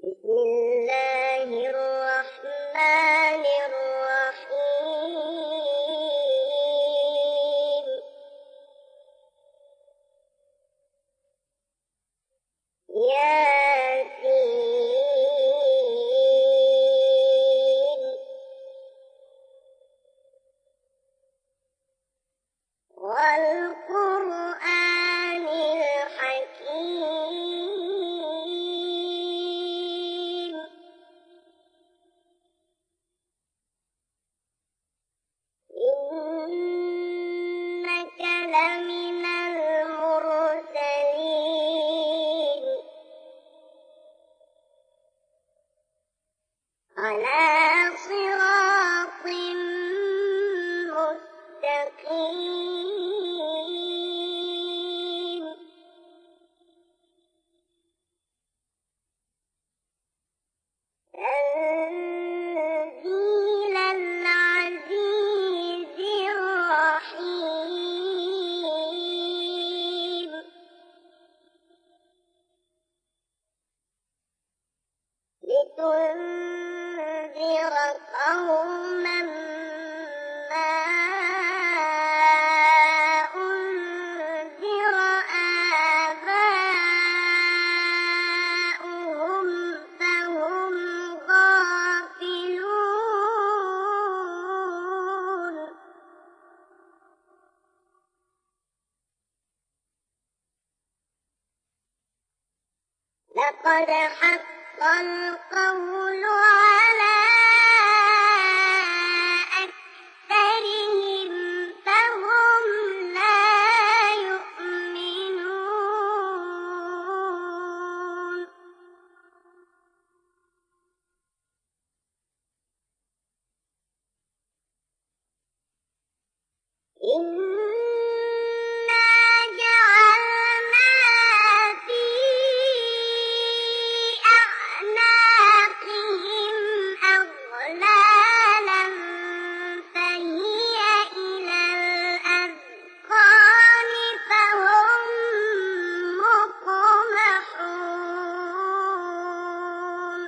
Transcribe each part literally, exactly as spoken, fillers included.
بسم الله الرحمن الرحيم ياسين والقرآن الحكيم إنك لمن المرسلين على صراط مستقيم تنزيل العزيز الرحيم لتنذر قوما ما أنذر آباؤهم فهم غافلون لقد حق القول على أكثرهم فهم لا يؤمنون إنا جعلنا في أعناقهم أغلالا فهي إلى الأذقان فهم مقمحون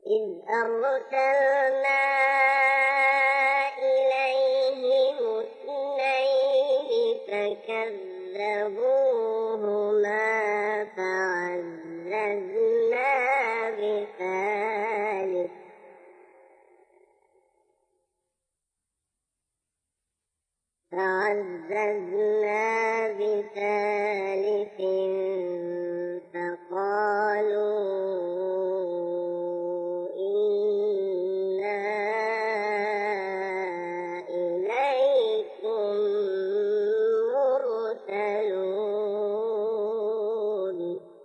إذ أرسلنا إليهم اثنين فكذبوهما فعززنا بثالث فعززنا بثالث فقالوا إنا إليكم مرسلون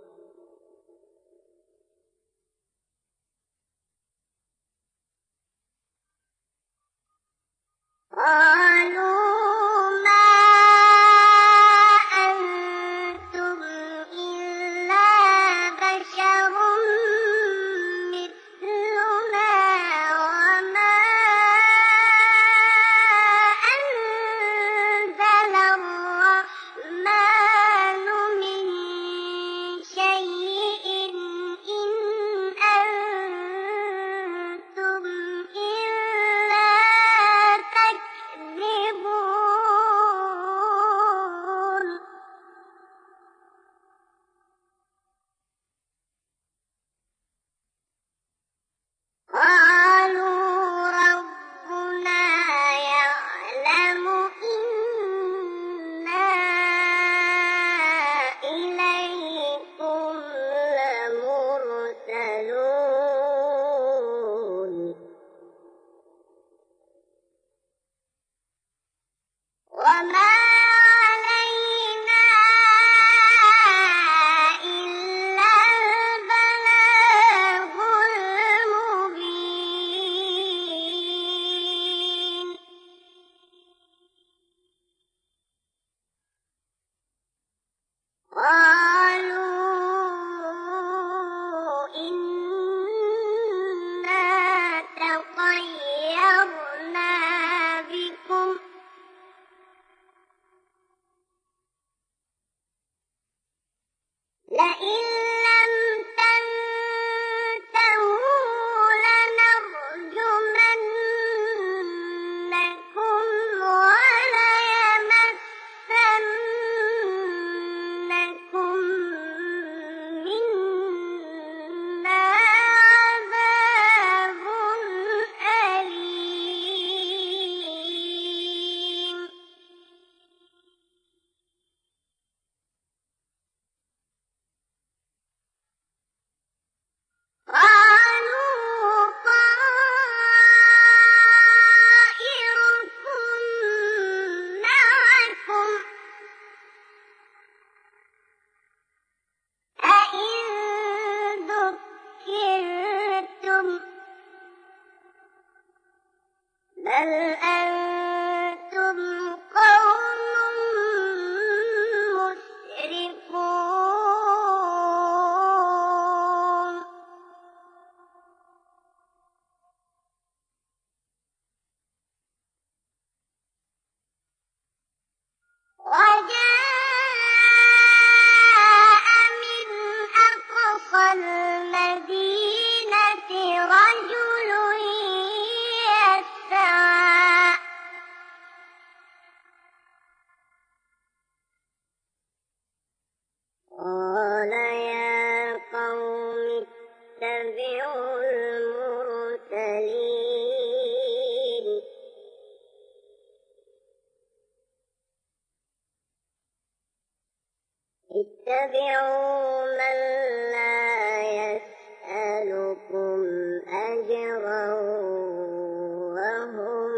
قالوا لئن لم تنتهوا لنرجمنكم وليمسنكم منا عذاب أليم قالوا طائركم معكم أئن ذكرتم بل أنتم قوم مسرفون وجاء من أقصى المدينة رجل يسعى قال يا قوم اتبعوا المرسلين اتبعوا من لا يسألكم أجرا وهم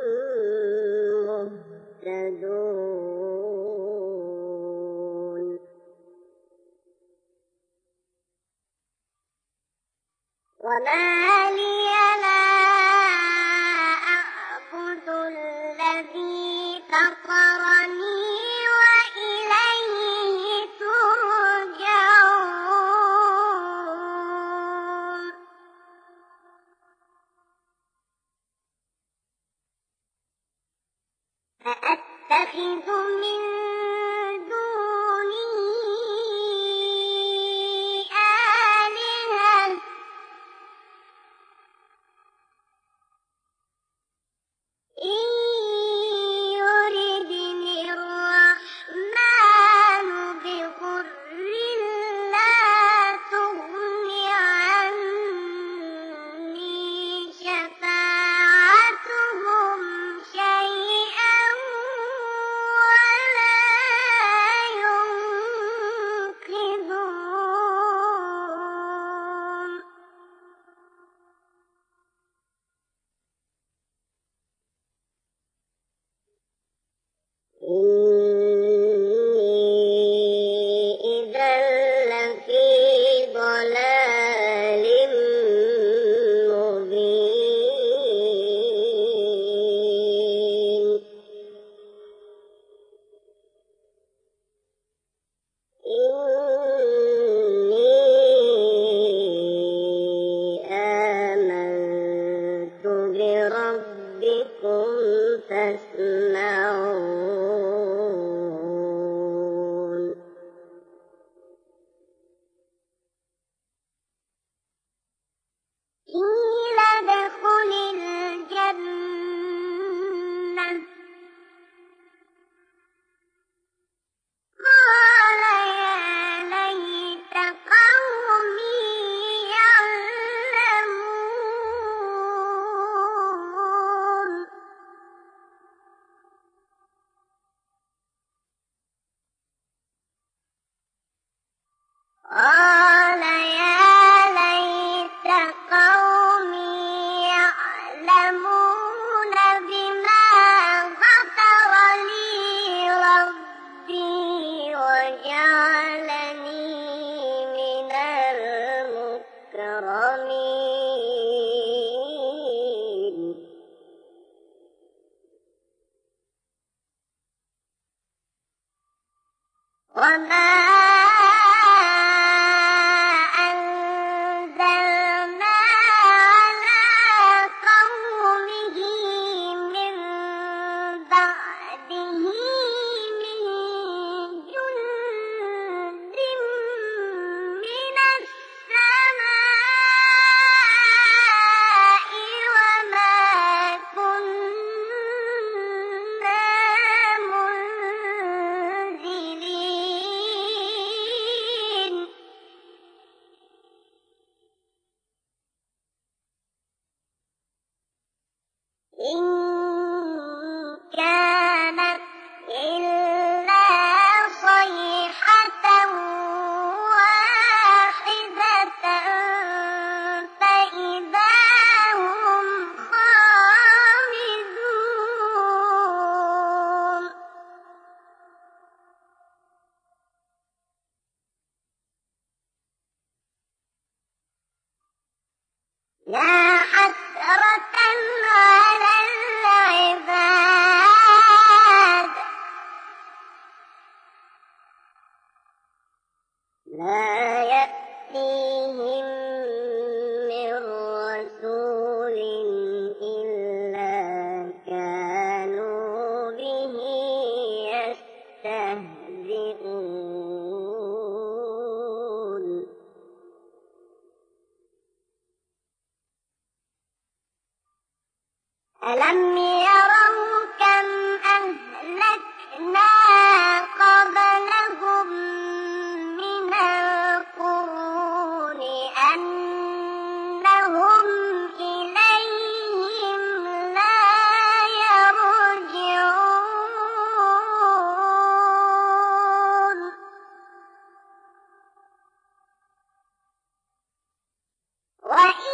مهتدون وما لي لا أعبد الذي فطرني وإليه ترجعون فأتخذ من دونه آلهة يا حسرة على العباد لا يأتيهم من رسول إلا كانوا به يستهزئون ألم يروا كم أهلكنا قبلهم من القرون أنهم إليهم لا يرجعون وإن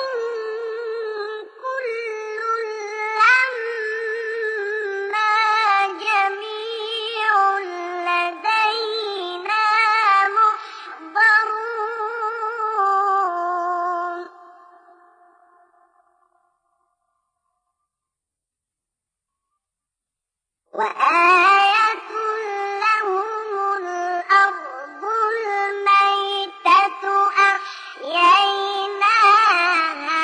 كل لما جميع لدينا محضرون وآية لهم الأرض الميتة أحييناها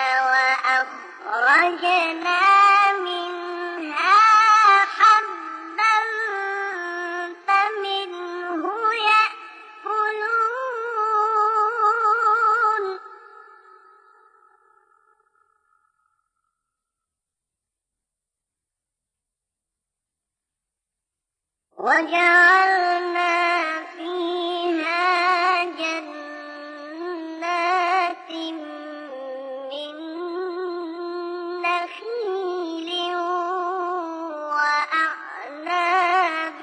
وأخرجنا منها حبا فمنه يأكلون وجعلنا فيها جنات من نخيل وأعناب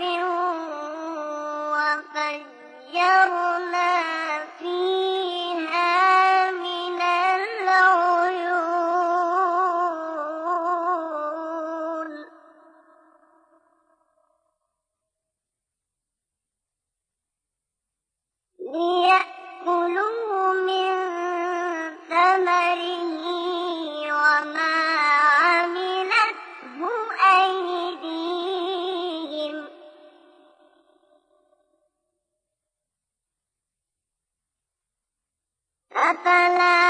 وفجرنا فيها من العيون ليأكلوا من ثمره وما عملته أيديهم أفلا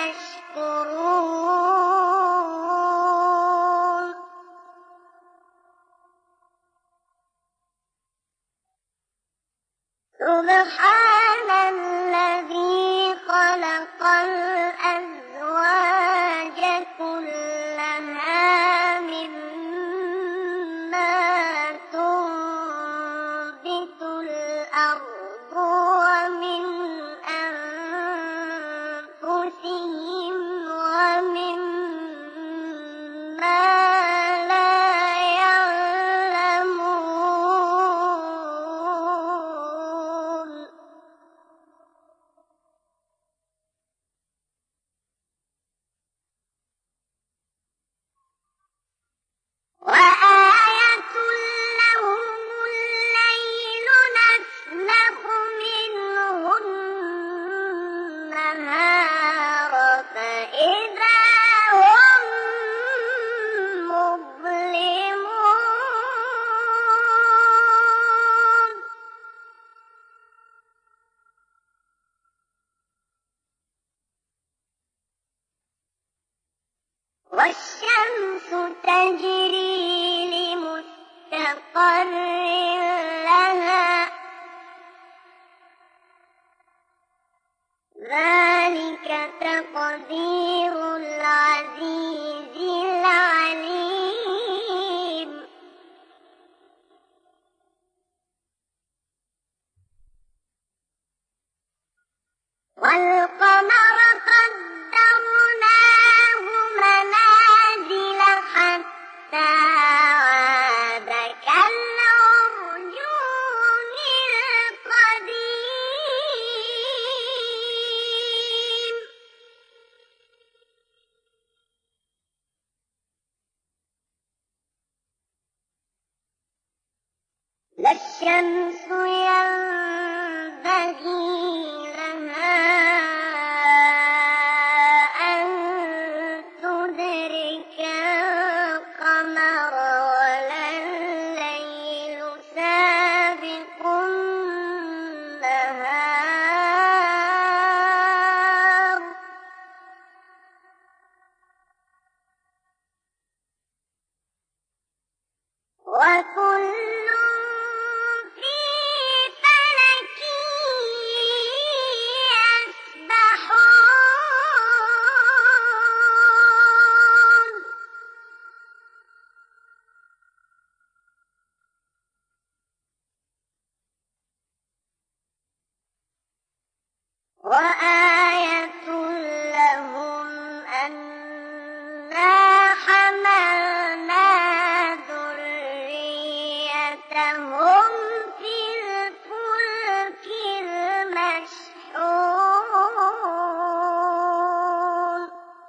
يشكرون سبحان الذي خلق الأزواج كلها مما تنبت الأرض ومن أنفسهم ومما لا يعلمون وآية لهم الليل نسلخ منه النهار فإذا هم مظلمون والشمس تجري لمستقر لها ذلك تقدير العزيز العليم والقمر قدرناه منازل حتى عاد كالعرجون القديم لا الشمس ينبغي لها أن وآية لهم أنا حملنا ذريتهم في الفلك المشحون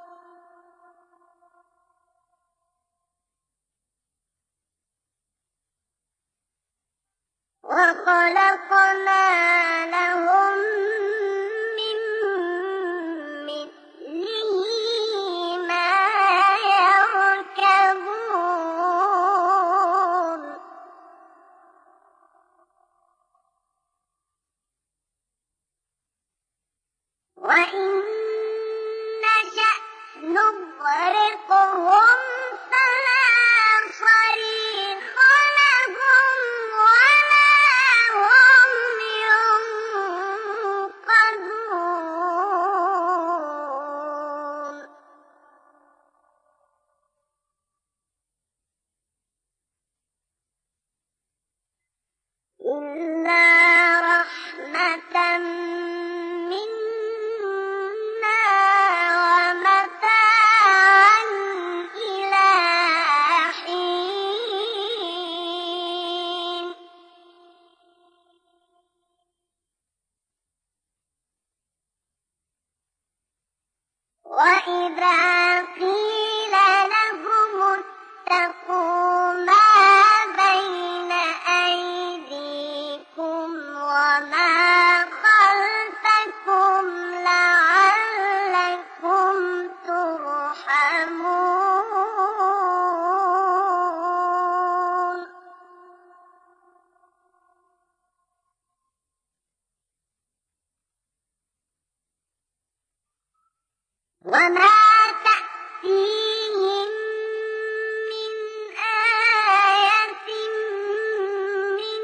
وخلقنا لهم من مثله ما يركبون وإن نشأ نغرقهم فلا صريخ لهم ولا هم ينقذون إلا رحمة منا ومتاعا إلى حين وإذا قيل لهم اتقوا ما بين أيديكم وما خلفكم لعلكم ترحمون وما تأتيهم من آية من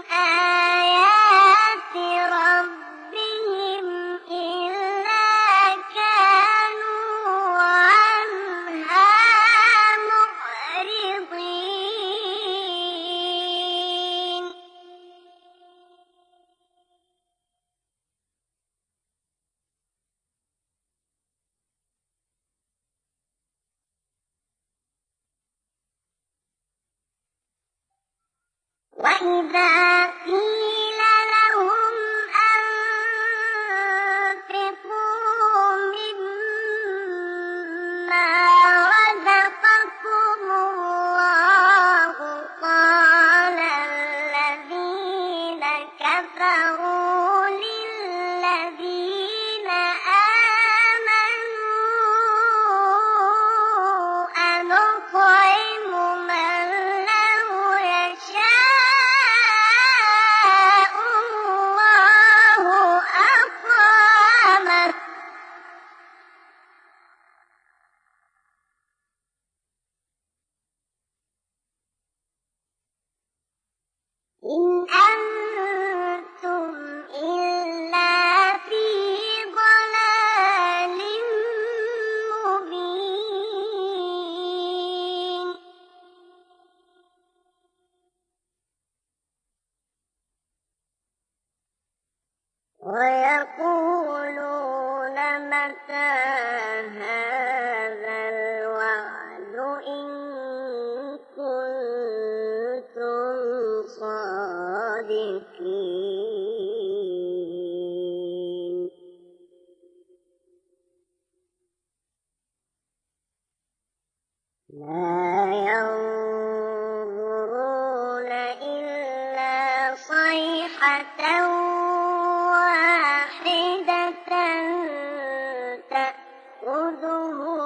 آيات ربهم إلا كانوا عنها معرضين وإذا قيل لهم أنفقوا مما رزقكم الله قال الذين كفروا للذين آمنوا أنطعم من لو يشاء الله أطعمه إن أنتم إلا في ضلال مبين ويقولون متى هذا الوعد إن كنتم صادقين لا ينظرون إلا صيحة واحدة تأخذهم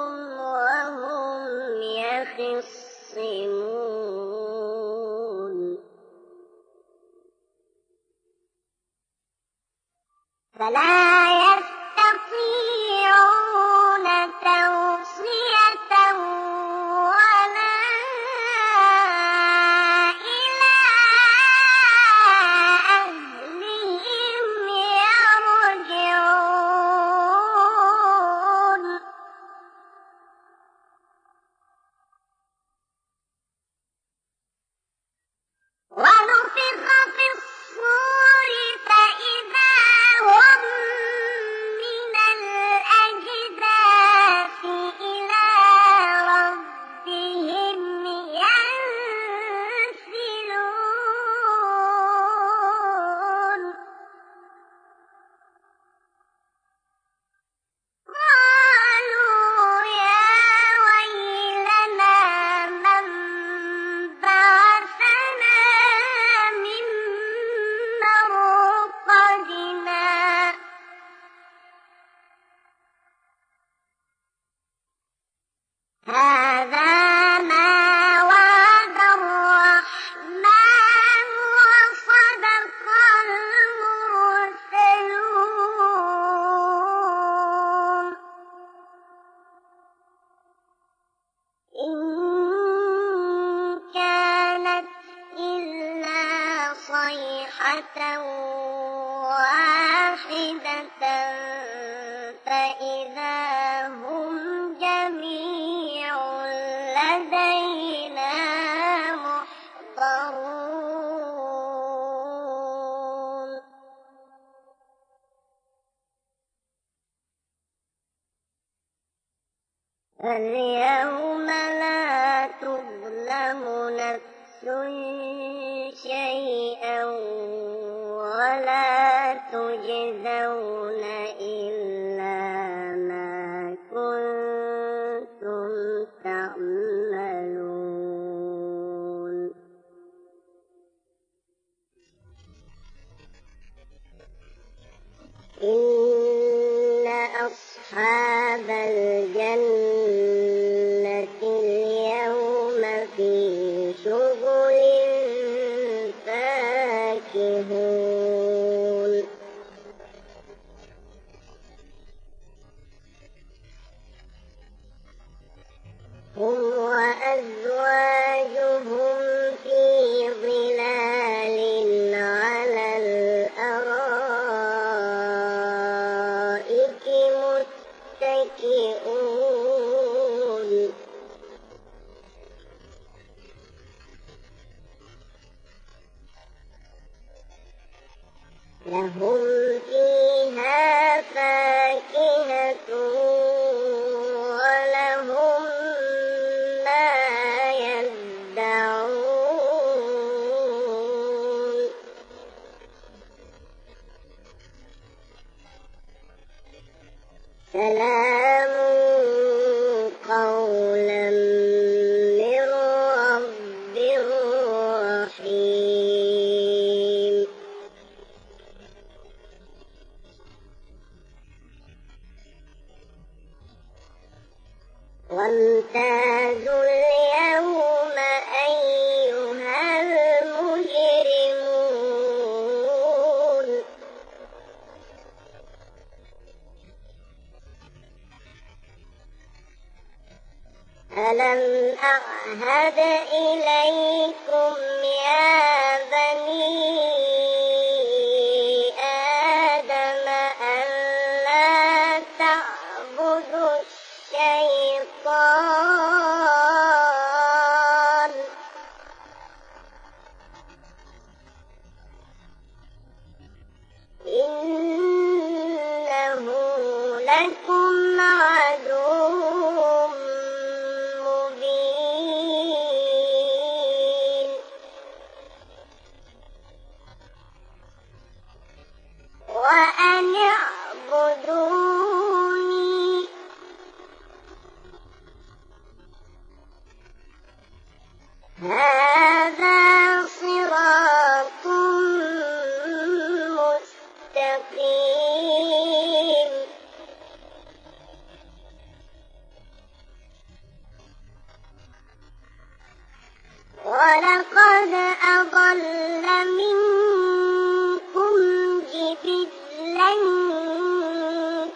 فإذا هم جميع لدينا محضرون فاليوم لا تظلم نفس شيئا ولا تجزون إلا ما كنتم تعملون إن أصحاب الجنة اليوم في شغل فاكهون هم وأزواجهم في ظلال على الأرائك متكئون لهم فيها فاكهة ولهم ما يدعون سلام قولا من رب رحيم وامتازوا اليوم أيها المجرمون ألم أعهد إليكم يا بني آدم ألا تعبدوا الشيطان إنه لكم عدو مبين وأن اعبدوني هذا صراط مستقيم ولقد أضل منكم جبلا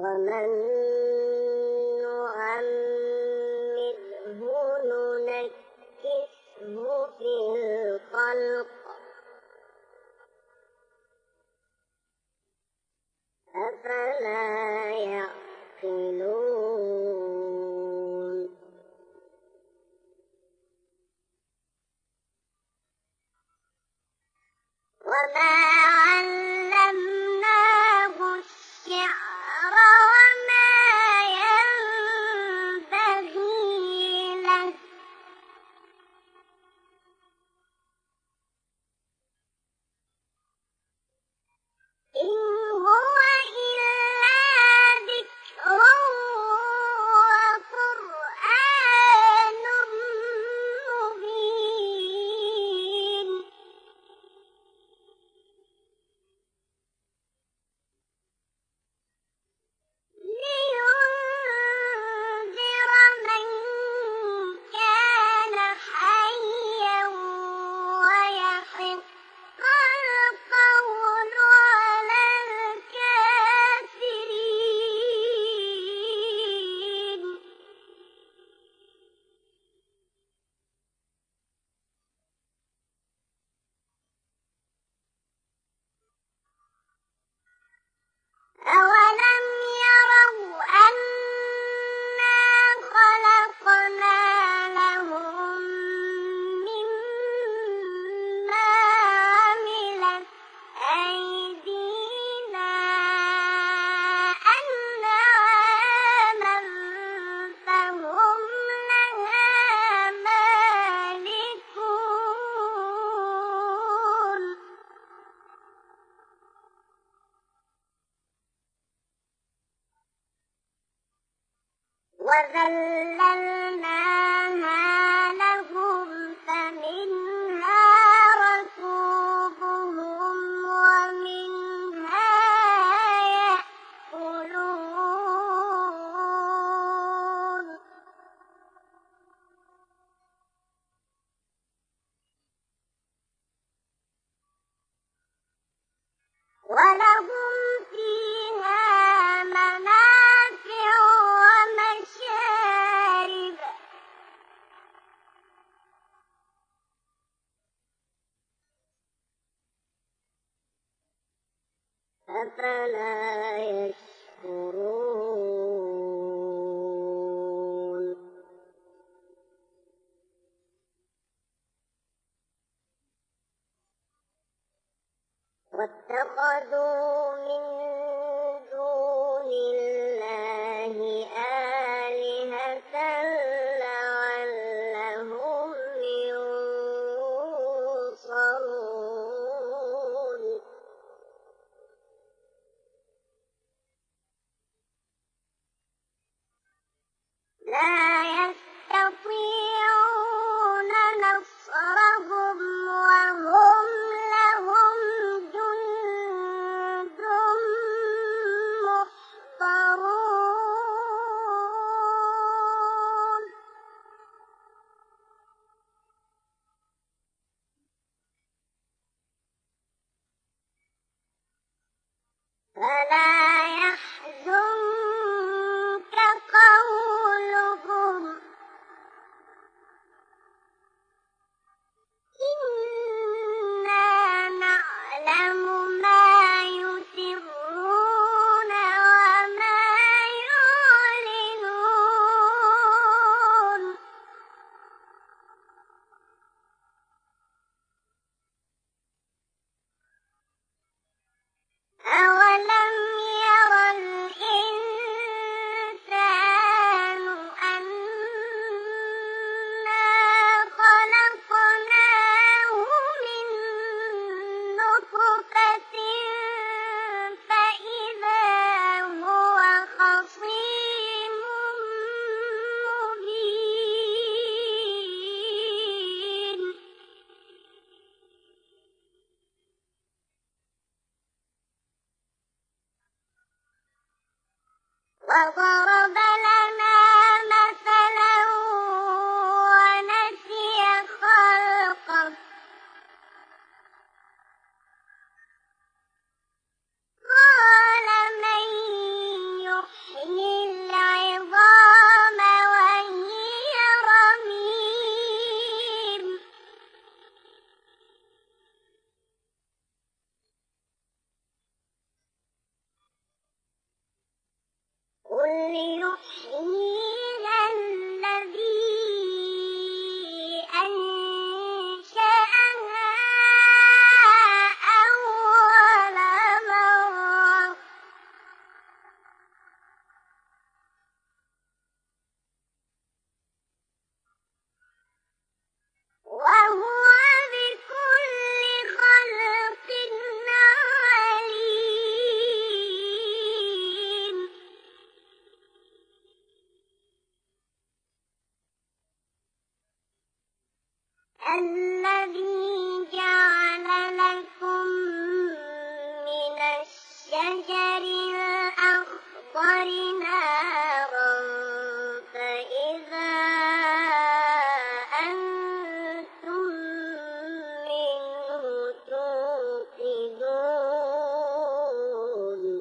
ومن نعمره ننكسه في الخلق أفلا يعقلون وما علمناه الشعر وما ينبغي له إن هو إلا ذكر وقرآن مبين لينذر من كان حيا ويحق القول على الكافرين أولم يروا أنا خلقنا لهم مما عملت أيدينا أنعاما فهم لها مالكون وذللناها لهم فمنها ركوبهم ومنها يأكلون ولهم فيها منافع ومشارب أفلا يشكرون واتخذوا من دون الله آلهة لعلهم ينصرون لا يستطيعون نصرهم وهم لهم جند محضرون فلا يحزنك قولهم إنا نعلم ما يسرون وما يعلنون أولم ير الإنسان أنا خلقناه من نطفة فإذا هو خصيم مبين وضرب لنا مثلا ونسي خلقه قال من يحيي قل يحييها الذي أنشأها أول مرة وهو بكل خلق عليم. الذي جعل لكم من الشجر الأخضر نارا فإذا أنتم منه توقدون.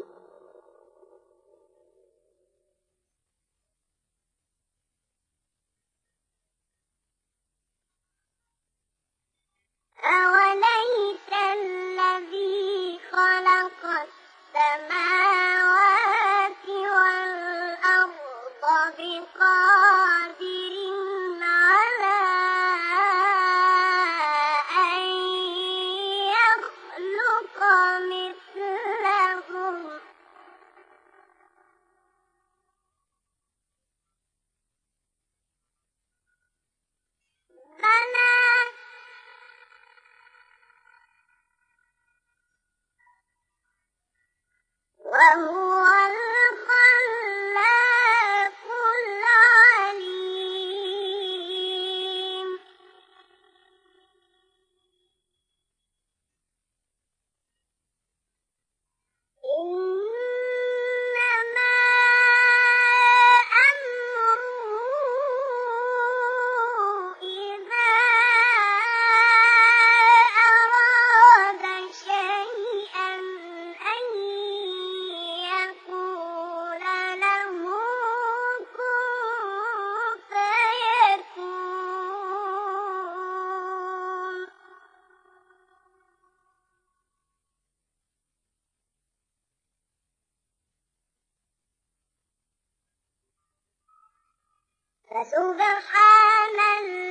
أوليس الذي خلق السماوات والأرض بقادر على أن يخلق مثلهم؟ بلى وهو الخلاق العليم. إنما أمره إذا أراد شيئا أن يقول له كن فيكون. فسبحان